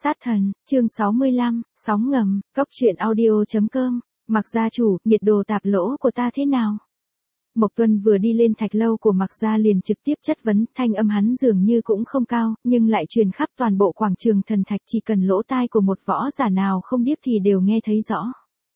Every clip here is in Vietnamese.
Sát thần, chương 65, sóng ngầm, cốc truyện audio.com, Mạc gia chủ, nhiệt đồ tạp lỗ của ta thế nào? Mộc Tuân vừa đi lên thạch lâu của Mạc gia liền trực tiếp chất vấn, thanh âm hắn dường như cũng không cao, nhưng lại truyền khắp toàn bộ quảng trường thần thạch, chỉ cần lỗ tai của một võ giả nào không điếc thì đều nghe thấy rõ.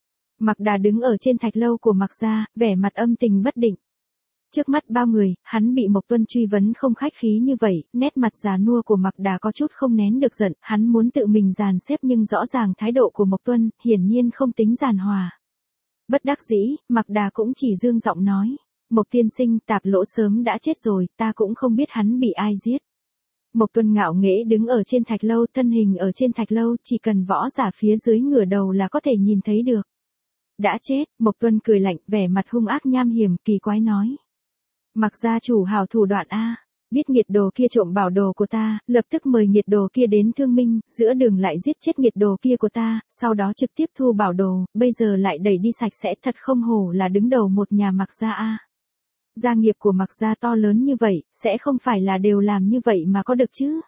Mạc Đà đứng ở trên thạch lâu của Mạc gia, vẻ mặt âm tình bất định. Trước mắt bao người, hắn bị Mộc Tuân truy vấn không khách khí như vậy, nét mặt già nua của Mạc Đà có chút không nén được giận, hắn muốn tự mình dàn xếp nhưng rõ ràng thái độ của Mộc Tuân, hiển nhiên không tính giàn hòa. Bất đắc dĩ, Mạc Đà cũng chỉ dương giọng nói, Mộc tiên sinh, tạp lỗ sớm đã chết rồi, ta cũng không biết hắn bị ai giết. Mộc Tuân ngạo nghễ đứng ở trên thạch lâu, thân hình ở trên thạch lâu, chỉ cần võ giả phía dưới ngửa đầu là có thể nhìn thấy được. Đã chết, Mộc Tuân cười lạnh, vẻ mặt hung ác nham hiểm, kỳ quái nói. Mạc gia chủ hào thủ đoạn a, biết nghiệt đồ kia trộm bảo đồ của ta, lập tức mời nghiệt đồ kia đến thương minh, giữa đường lại giết chết nghiệt đồ kia của ta, sau đó trực tiếp thu bảo đồ, bây giờ lại đẩy đi sạch sẽ, thật không hổ là đứng đầu một nhà Mạc gia a. Gia nghiệp của Mạc gia to lớn như vậy, sẽ không phải là đều làm như vậy mà có được chứ?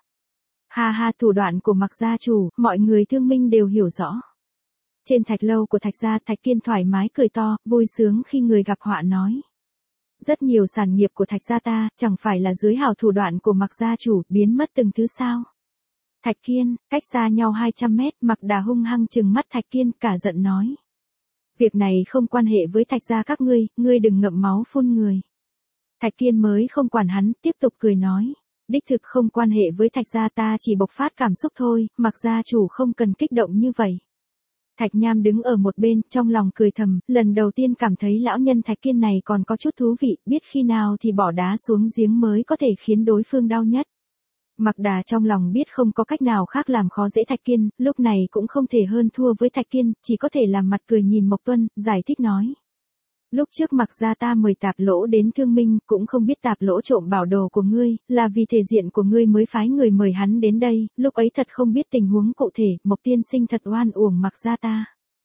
Ha ha, thủ đoạn của Mạc gia chủ, mọi người thương minh đều hiểu rõ. Trên thạch lâu của Thạch gia, Thạch Kiên thoải mái cười to, vui sướng khi người gặp họa nói. Rất nhiều sản nghiệp của Thạch gia ta, chẳng phải là dưới hào thủ đoạn của Mạc gia chủ, biến mất từng thứ sao. Thạch Kiên, cách xa nhau 200 mét, Mạc Đà hung hăng trừng mắt Thạch Kiên, cả giận nói. Việc này không quan hệ với Thạch gia các ngươi đừng ngậm máu phun người. Thạch Kiên mới không quản hắn, tiếp tục cười nói. Đích thực không quan hệ với Thạch gia, ta chỉ bộc phát cảm xúc thôi, Mạc gia chủ không cần kích động như vậy. Thạch Nham đứng ở một bên, trong lòng cười thầm, lần đầu tiên cảm thấy lão nhân Thạch Kiên này còn có chút thú vị, biết khi nào thì bỏ đá xuống giếng mới có thể khiến đối phương đau nhất. Mạc Đà trong lòng biết không có cách nào khác làm khó dễ Thạch Kiên, lúc này cũng không thể hơn thua với Thạch Kiên, chỉ có thể làm mặt cười nhìn Mộc Tuân, giải thích nói. Lúc trước Mạc gia ta mời tạp lỗ đến thương minh, cũng không biết tạp lỗ trộm bảo đồ của ngươi, là vì thể diện của ngươi mới phái người mời hắn đến đây, lúc ấy thật không biết tình huống cụ thể, Mộc tiên sinh thật oan uổng Mạc gia ta.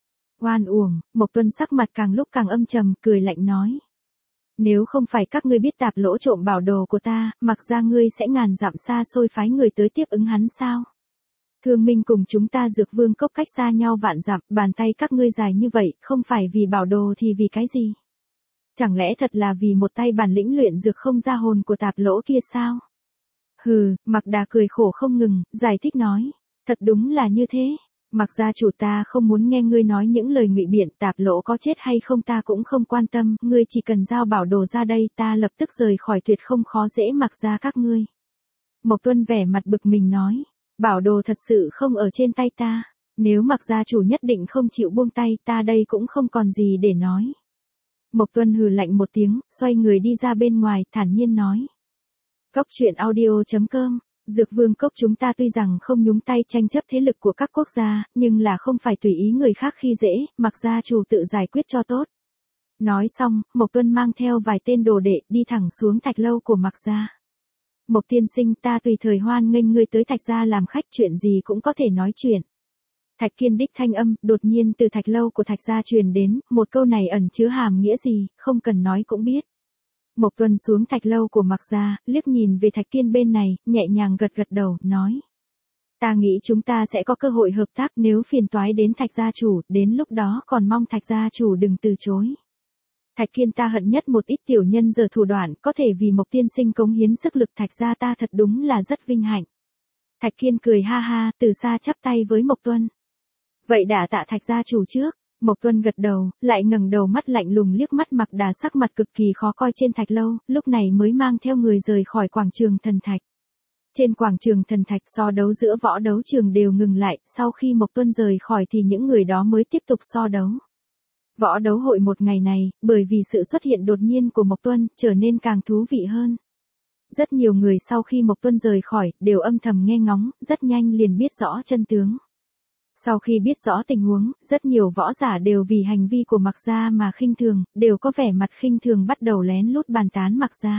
Oan uổng, Mộc Tuân sắc mặt càng lúc càng âm trầm, cười lạnh nói. Nếu không phải các ngươi biết tạp lỗ trộm bảo đồ của ta, Mạc gia ngươi sẽ ngàn dặm xa xôi phái người tới tiếp ứng hắn sao? Thương minh cùng chúng ta Dược Vương cốc cách xa nhau vạn dặm, bàn tay các ngươi dài như vậy, không phải vì bảo đồ thì vì cái gì? Chẳng lẽ thật là vì một tay bản lĩnh luyện dược không ra hồn của tạp lỗ kia sao? Hừ, Mạc Đà cười khổ không ngừng, giải thích nói. Thật đúng là như thế. Mạc gia chủ, ta không muốn nghe ngươi nói những lời ngụy biện, tạp lỗ có chết hay không ta cũng không quan tâm, ngươi chỉ cần giao bảo đồ ra đây, ta lập tức rời khỏi, tuyệt không khó dễ Mạc gia các ngươi. Mộc Tuân vẻ mặt bực mình nói. Bảo đồ thật sự không ở trên tay ta, nếu Mạc gia chủ nhất định không chịu buông tay, ta đây cũng không còn gì để nói. Mộc Tuân hừ lạnh một tiếng, xoay người đi ra bên ngoài, thản nhiên nói. Cốc truyện audio.com, Dược Vương cốc chúng ta tuy rằng không nhúng tay tranh chấp thế lực của các quốc gia, nhưng là không phải tùy ý người khác khi dễ, Mạc gia chủ tự giải quyết cho tốt. Nói xong, Mộc Tuân mang theo vài tên đồ đệ đi thẳng xuống thạch lâu của Mạc gia. Mộc tiên sinh, ta tùy thời hoan nghênh ngươi tới Thạch gia làm khách, chuyện gì cũng có thể nói chuyện. Thạch Kiên đích thanh âm, đột nhiên từ thạch lâu của Thạch gia truyền đến, một câu này ẩn chứa hàm nghĩa gì, không cần nói cũng biết. Mộc Tuân xuống thạch lâu của Mạc gia, liếc nhìn về Thạch Kiên bên này, nhẹ nhàng gật gật đầu, nói. Ta nghĩ chúng ta sẽ có cơ hội hợp tác, nếu phiền toái đến Thạch gia chủ, đến lúc đó còn mong Thạch gia chủ đừng từ chối. Thạch Kiên, ta hận nhất một ít tiểu nhân giở thủ đoạn, có thể vì Mộc tiên sinh cống hiến sức lực Thạch gia ta thật đúng là rất vinh hạnh. Thạch Kiên cười ha ha, từ xa chắp tay với Mộc Tuân. Vậy đả tạ Thạch gia chủ trước. Mộc Tuân gật đầu, lại ngẩng đầu mắt lạnh lùng liếc mắt Mạc Đà, sắc mặt cực kỳ khó coi trên thạch lâu, lúc này mới mang theo người rời khỏi quảng trường thần thạch. Trên quảng trường thần thạch, so đấu giữa võ đấu trường đều ngừng lại, sau khi Mộc Tuân rời khỏi thì những người đó mới tiếp tục so đấu. Võ đấu hội một ngày này, bởi vì sự xuất hiện đột nhiên của Mộc Tuân, trở nên càng thú vị hơn. Rất nhiều người sau khi Mộc Tuân rời khỏi, đều âm thầm nghe ngóng, rất nhanh liền biết rõ chân tướng. Sau khi biết rõ tình huống, rất nhiều võ giả đều vì hành vi của Mạc gia mà khinh thường, đều có vẻ mặt khinh thường bắt đầu lén lút bàn tán Mạc gia.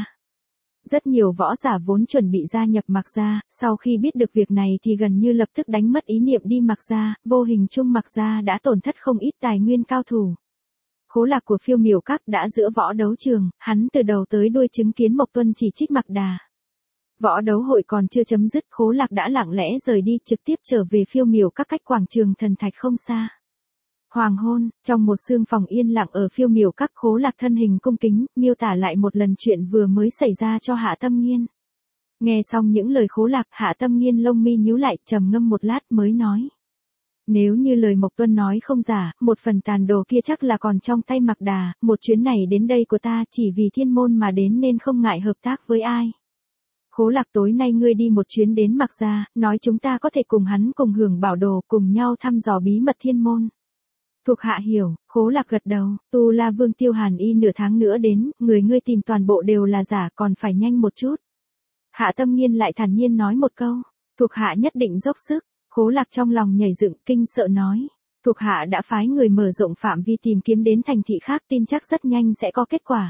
Rất nhiều võ giả vốn chuẩn bị gia nhập Mạc gia, sau khi biết được việc này thì gần như lập tức đánh mất ý niệm đi Mạc gia, vô hình chung Mạc gia đã tổn thất không ít tài nguyên cao thủ. Khố Lạc của Phiêu Miểu Các đã giữa võ đấu trường, hắn từ đầu tới đuôi chứng kiến Mộc Tuân chỉ trích Mạc Đà. Võ đấu hội còn chưa chấm dứt, Khố Lạc đã lặng lẽ rời đi, trực tiếp trở về phiêu miểu các cách quảng trường thần thạch không xa. Hoàng hôn, trong một sương phòng yên lặng ở phiêu miểu các, Khố Lạc thân hình cung kính, miêu tả lại một lần chuyện vừa mới xảy ra cho Hạ Tâm Nghiên. Nghe xong những lời Khố Lạc, Hạ Tâm Nghiên lông mi nhíu lại, trầm ngâm một lát mới nói. Nếu như lời Mộc Tuân nói không giả, một phần tàn đồ kia chắc là còn trong tay Mạc Đà, một chuyến này đến đây của ta chỉ vì thiên môn mà đến nên không ngại hợp tác với ai. Khố Lạc, tối nay ngươi đi một chuyến đến Mạc gia, nói chúng ta có thể cùng hắn cùng hưởng bảo đồ, cùng nhau thăm dò bí mật thiên môn. Thuộc hạ hiểu. Khố Lạc gật đầu. Tu La Vương Tiêu Hàn Y nửa tháng nữa đến, người ngươi tìm toàn bộ đều là giả, còn phải nhanh một chút. Hạ Tâm Nghiên lại thản nhiên nói một câu. Thuộc hạ nhất định dốc sức. Khố Lạc trong lòng nhảy dựng, kinh sợ nói. Thuộc hạ đã phái người mở rộng phạm vi tìm kiếm đến thành thị khác, tin chắc rất nhanh sẽ có kết quả.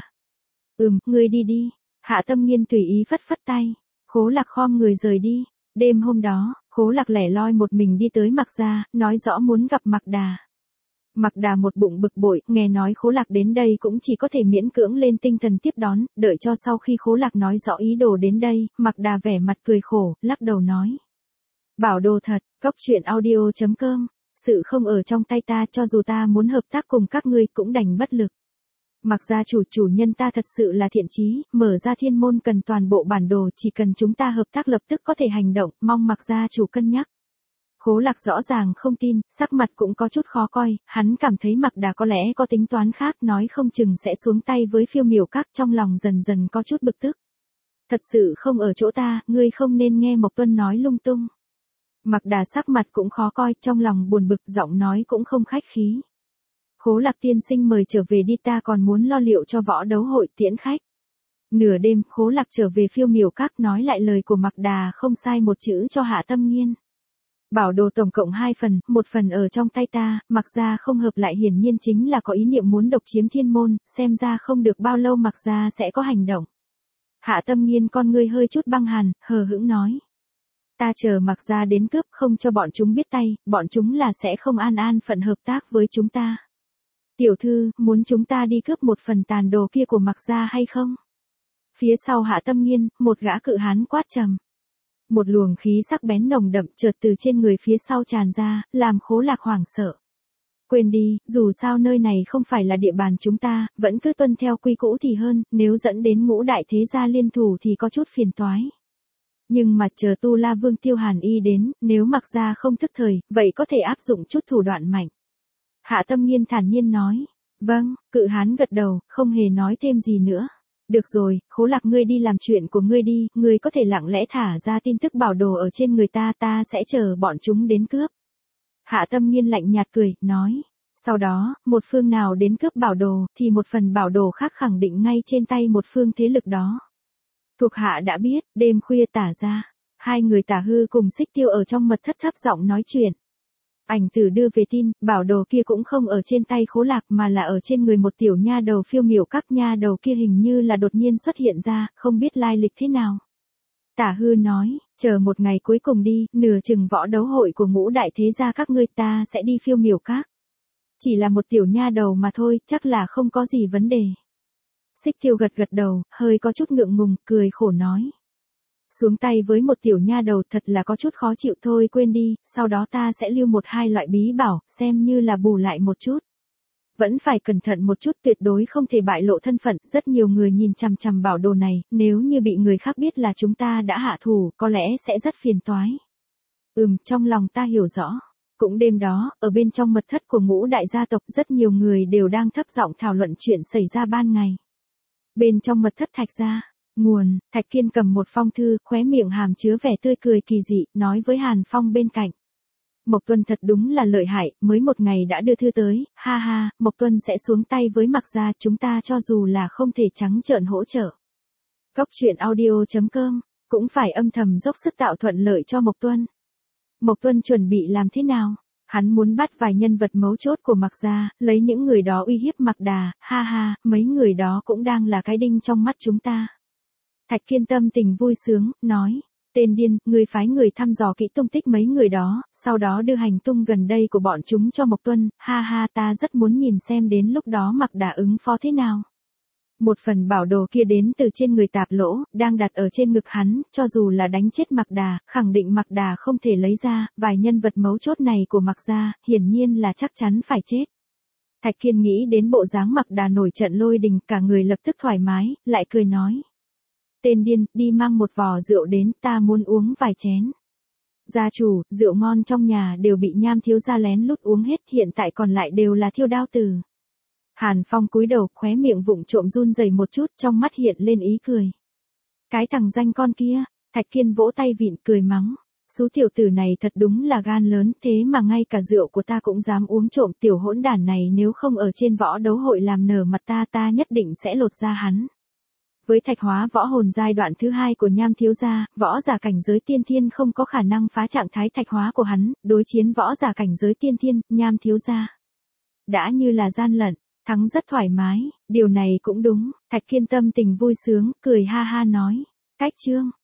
Ngươi đi đi. Hạ Tâm Nghiên tùy ý phất phất tay. Khố Lạc khom người rời đi. Đêm hôm đó, Khố Lạc lẻ loi một mình đi tới Mạc gia, nói rõ muốn gặp Mạc Đà. Mạc Đà một bụng bực bội, nghe nói Khố Lạc đến đây cũng chỉ có thể miễn cưỡng lên tinh thần tiếp đón, đợi cho sau khi Khố Lạc nói rõ ý đồ đến đây, Mạc Đà vẻ mặt cười khổ, lắc đầu nói. Bảo đồ thật, coctruyện.audio.com, sự không ở trong tay ta, cho dù ta muốn hợp tác cùng các ngươi cũng đành bất lực. Mạc gia chủ nhân ta thật sự là thiện chí, mở ra thiên môn cần toàn bộ bản đồ, chỉ cần chúng ta hợp tác lập tức có thể hành động, mong Mạc gia chủ cân nhắc. Khố Lạc rõ ràng không tin, sắc mặt cũng có chút khó coi, hắn cảm thấy Mạc Đà có lẽ có tính toán khác, nói không chừng sẽ xuống tay với phiêu miểu các, trong lòng dần dần có chút bực tức. Thật sự không ở chỗ ta, ngươi không nên nghe Mộc Tuân nói lung tung. Mạc Đà sắc mặt cũng khó coi, trong lòng buồn bực, giọng nói cũng không khách khí. Khố Lạc tiên sinh mời trở về đi, ta còn muốn lo liệu cho võ đấu hội tiễn khách. Nửa đêm, Khố Lạc trở về phiêu miểu các, nói lại lời của Mạc Đà không sai một chữ cho Hạ Tâm Nghiên. Bảo đồ tổng cộng 2 phần, một phần ở trong tay ta, Mạc gia không hợp lại, hiển nhiên chính là có ý niệm muốn độc chiếm thiên môn, xem ra không được bao lâu Mạc gia sẽ có hành động. Hạ Tâm Nghiên con ngươi hơi chút băng hàn, hờ hững nói. Ta chờ Mạc gia đến cướp, không cho bọn chúng biết tay, bọn chúng là sẽ không an phận hợp tác với chúng ta. Tiểu thư, muốn chúng ta đi cướp một phần tàn đồ kia của Mạc gia hay không? Phía sau Hạ Tâm Nghiên, một gã cự hán quát trầm. Một luồng khí sắc bén nồng đậm chợt từ trên người phía sau tràn ra, làm Khố Lạc hoảng sợ. Quên đi, dù sao nơi này không phải là địa bàn chúng ta, vẫn cứ tuân theo quy cũ thì hơn, nếu dẫn đến ngũ đại thế gia liên thủ thì có chút phiền toái. Nhưng mà chờ Tu La Vương Tiêu Hàn Y đến, nếu Mạc gia không thức thời, vậy có thể áp dụng chút thủ đoạn mạnh. Hạ Tâm Nghiên thản nhiên nói. Vâng, cự hán gật đầu, không hề nói thêm gì nữa. Được rồi, Khố Lạc ngươi đi làm chuyện của ngươi đi, ngươi có thể lặng lẽ thả ra tin tức bảo đồ ở trên người ta, ta sẽ chờ bọn chúng đến cướp. Hạ Tâm Nghiên lạnh nhạt cười, nói. Sau đó, một phương nào đến cướp bảo đồ, thì một phần bảo đồ khác khẳng định ngay trên tay một phương thế lực đó. Thuộc hạ đã biết. Đêm khuya tả ra. Hai người Tả Hư cùng Xích Tiêu ở trong mật thất thấp giọng nói chuyện. Ảnh tử đưa về tin, bảo đồ kia cũng không ở trên tay Khố Lạc mà là ở trên người một tiểu nha đầu phiêu miểu các, nha đầu kia hình như là đột nhiên xuất hiện ra, không biết lai lịch thế nào. Tả Hư nói, chờ một ngày cuối cùng đi, nửa chừng võ đấu hội của ngũ đại thế gia các ngươi ta sẽ đi phiêu miểu các. Chỉ là một tiểu nha đầu mà thôi, chắc là không có gì vấn đề. Xích Tiêu gật gật đầu, hơi có chút ngượng ngùng, cười khổ nói. Xuống tay với một tiểu nha đầu thật là có chút khó chịu, thôi quên đi, sau đó ta sẽ lưu 1-2 loại bí bảo, xem như là bù lại một chút. Vẫn phải cẩn thận một chút, tuyệt đối không thể bại lộ thân phận, rất nhiều người nhìn chằm chằm bảo đồ này, nếu như bị người khác biết là chúng ta đã hạ thủ, có lẽ sẽ rất phiền toái. Trong lòng ta hiểu rõ. Cũng đêm đó, ở bên trong mật thất của ngũ đại gia tộc, rất nhiều người đều đang thấp giọng thảo luận chuyện xảy ra ban ngày. Bên trong mật thất Thạch gia. Nguồn, Thạch Kiên cầm một phong thư, khóe miệng hàm chứa vẻ tươi cười kỳ dị, nói với Hàn Phong bên cạnh. Mộc Tuân thật đúng là lợi hại, mới một ngày đã đưa thư tới, ha ha, Mộc Tuân sẽ xuống tay với Mạc gia, chúng ta cho dù là không thể trắng trợn hỗ trợ. Coctruyện.audio.com, cũng phải âm thầm dốc sức tạo thuận lợi cho Mộc Tuân. Mộc Tuân chuẩn bị làm thế nào? Hắn muốn bắt vài nhân vật mấu chốt của Mạc gia, lấy những người đó uy hiếp Mạc Đà, ha ha, mấy người đó cũng đang là cái đinh trong mắt chúng ta. Thạch Kiên tâm tình vui sướng, nói, tên điên, người phái người thăm dò kỹ tung tích mấy người đó, sau đó đưa hành tung gần đây của bọn chúng cho Mộc Tuân, ha ha, ta rất muốn nhìn xem đến lúc đó Mạc Đà ứng phó thế nào. Một phần bảo đồ kia đến từ trên người Tạp Lỗ, đang đặt ở trên ngực hắn, cho dù là đánh chết Mạc Đà, khẳng định Mạc Đà không thể lấy ra, vài nhân vật mấu chốt này của Mạc gia, hiển nhiên là chắc chắn phải chết. Thạch Kiên nghĩ đến bộ dáng Mạc Đà nổi trận lôi đình, cả người lập tức thoải mái, lại cười nói. Tên điên, đi mang một vò rượu đến, ta muốn uống vài chén. Gia chủ, rượu ngon trong nhà đều bị Nham thiếu gia lén lút uống hết, hiện tại còn lại đều là Thiêu Đao Tử. Hàn Phong cúi đầu, khóe miệng vụng trộm run rẩy một chút, trong mắt hiện lên ý cười. Cái thằng danh con kia, Thạch Kiên vỗ tay vịn cười mắng. Số tiểu tử này thật đúng là gan lớn, thế mà ngay cả rượu của ta cũng dám uống trộm, tiểu hỗn đản này nếu không ở trên võ đấu hội làm nở mặt ta nhất định sẽ lột da hắn. Với thạch hóa võ hồn giai đoạn thứ 2 của Nham thiếu gia, võ giả cảnh giới tiên thiên không có khả năng phá trạng thái thạch hóa của hắn, đối chiến võ giả cảnh giới tiên thiên, Nham thiếu gia đã như là gian lận, thắng rất thoải mái, điều này cũng đúng. Thạch Kiên tâm tình vui sướng, cười ha ha nói, cách chương